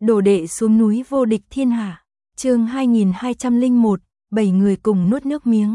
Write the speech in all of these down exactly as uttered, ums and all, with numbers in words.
Đồ đệ xuống núi vô địch thiên hạ. Chương hai nghìn hai trăm lẻ một, bảy người cùng nuốt nước miếng.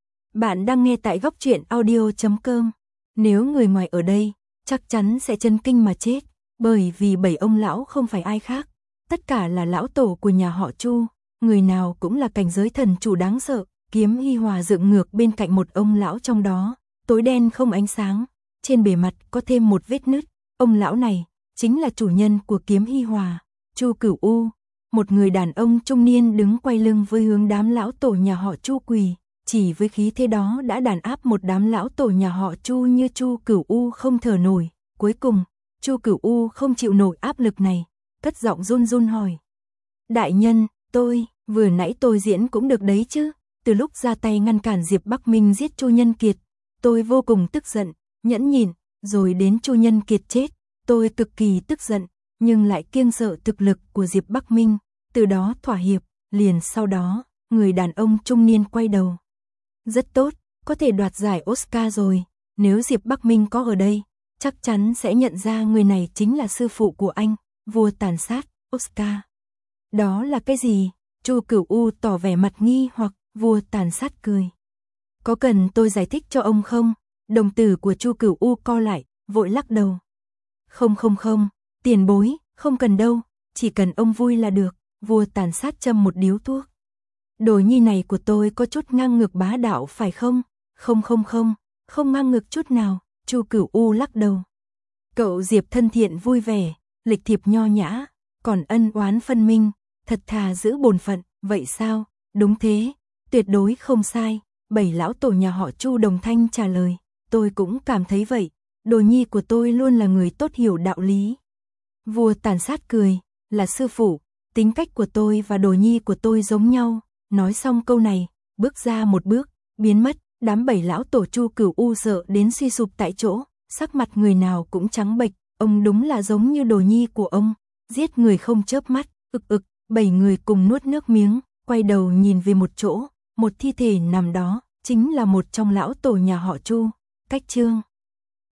Bạn đang nghe tại góc truyện audio chấm com. Nếu người ngoài ở đây, chắc chắn sẽ chấn kinh mà chết, bởi vì bảy ông lão không phải ai khác, tất cả là lão tổ của nhà họ Chu, người nào cũng là cảnh giới thần chủ đáng sợ. Kiếm Hi Hòa dựng ngược bên cạnh một ông lão trong đó, tối đen không ánh sáng, trên bề mặt có thêm một vết nứt. Ông lão này chính là chủ nhân của Kiếm Hi Hòa, Chu Cửu U, một người đàn ông trung niên đứng quay lưng với hướng đám lão tổ nhà họ Chu quỳ, chỉ với khí thế đó đã đàn áp một đám lão tổ nhà họ Chu như Chu Cửu U không thở nổi. Cuối cùng, Chu Cửu U không chịu nổi áp lực này, cất giọng run run hỏi: "Đại nhân, tôi, vừa nãy tôi diễn cũng được đấy chứ? Từ lúc ra tay ngăn cản Diệp Bắc Minh giết Chu Nhân Kiệt, tôi vô cùng tức giận, nhẫn nhịn, rồi đến Chu Nhân Kiệt chết, tôi cực kỳ tức giận, nhưng lại kiêng sợ thực lực của Diệp Bắc Minh, từ đó thỏa hiệp." Liền sau đó, người đàn ông trung niên quay đầu: "Rất tốt, có thể đoạt giải Oscar rồi, nếu Diệp Bắc Minh có ở đây, chắc chắn sẽ nhận ra người này chính là sư phụ của anh, vua tàn sát, Oscar." "Đó là cái gì?" Chu Cửu U tỏ vẻ mặt nghi hoặc. Vua tàn sát cười: "Có cần tôi giải thích cho ông không?" Đồng tử của Chu Cửu U co lại, vội lắc đầu: "Không không không, tiền bối, không cần đâu, chỉ cần ông vui là được." Vua tàn sát châm một điếu thuốc: "Đồ nhi này của tôi có chút ngang ngược bá đạo phải không?" "Không không không, không ngang ngược chút nào." Chu Cửu U lắc đầu: "Cậu Diệp thân thiện vui vẻ, lịch thiệp nho nhã, còn ân oán phân minh, thật thà giữ bổn phận." "Vậy sao?" "Đúng thế, tuyệt đối không sai." Bảy lão tổ nhà họ Chu đồng thanh trả lời: "Tôi cũng cảm thấy vậy, đồ nhi của tôi luôn là người tốt hiểu đạo lý." Vua tàn sát cười: "Là sư phụ, tính cách của tôi và đồ nhi của tôi giống nhau." Nói xong câu này, bước ra một bước, biến mất. Đám bảy lão tổ Chu Cửu U sợ đến suy sụp tại chỗ, sắc mặt người nào cũng trắng bệch. Ông đúng là giống như đồ nhi của ông, giết người không chớp mắt. Ực ực, bảy người cùng nuốt nước miếng, quay đầu nhìn về một chỗ, một thi thể nằm đó, chính là một trong lão tổ nhà họ Chu, Cách Trương.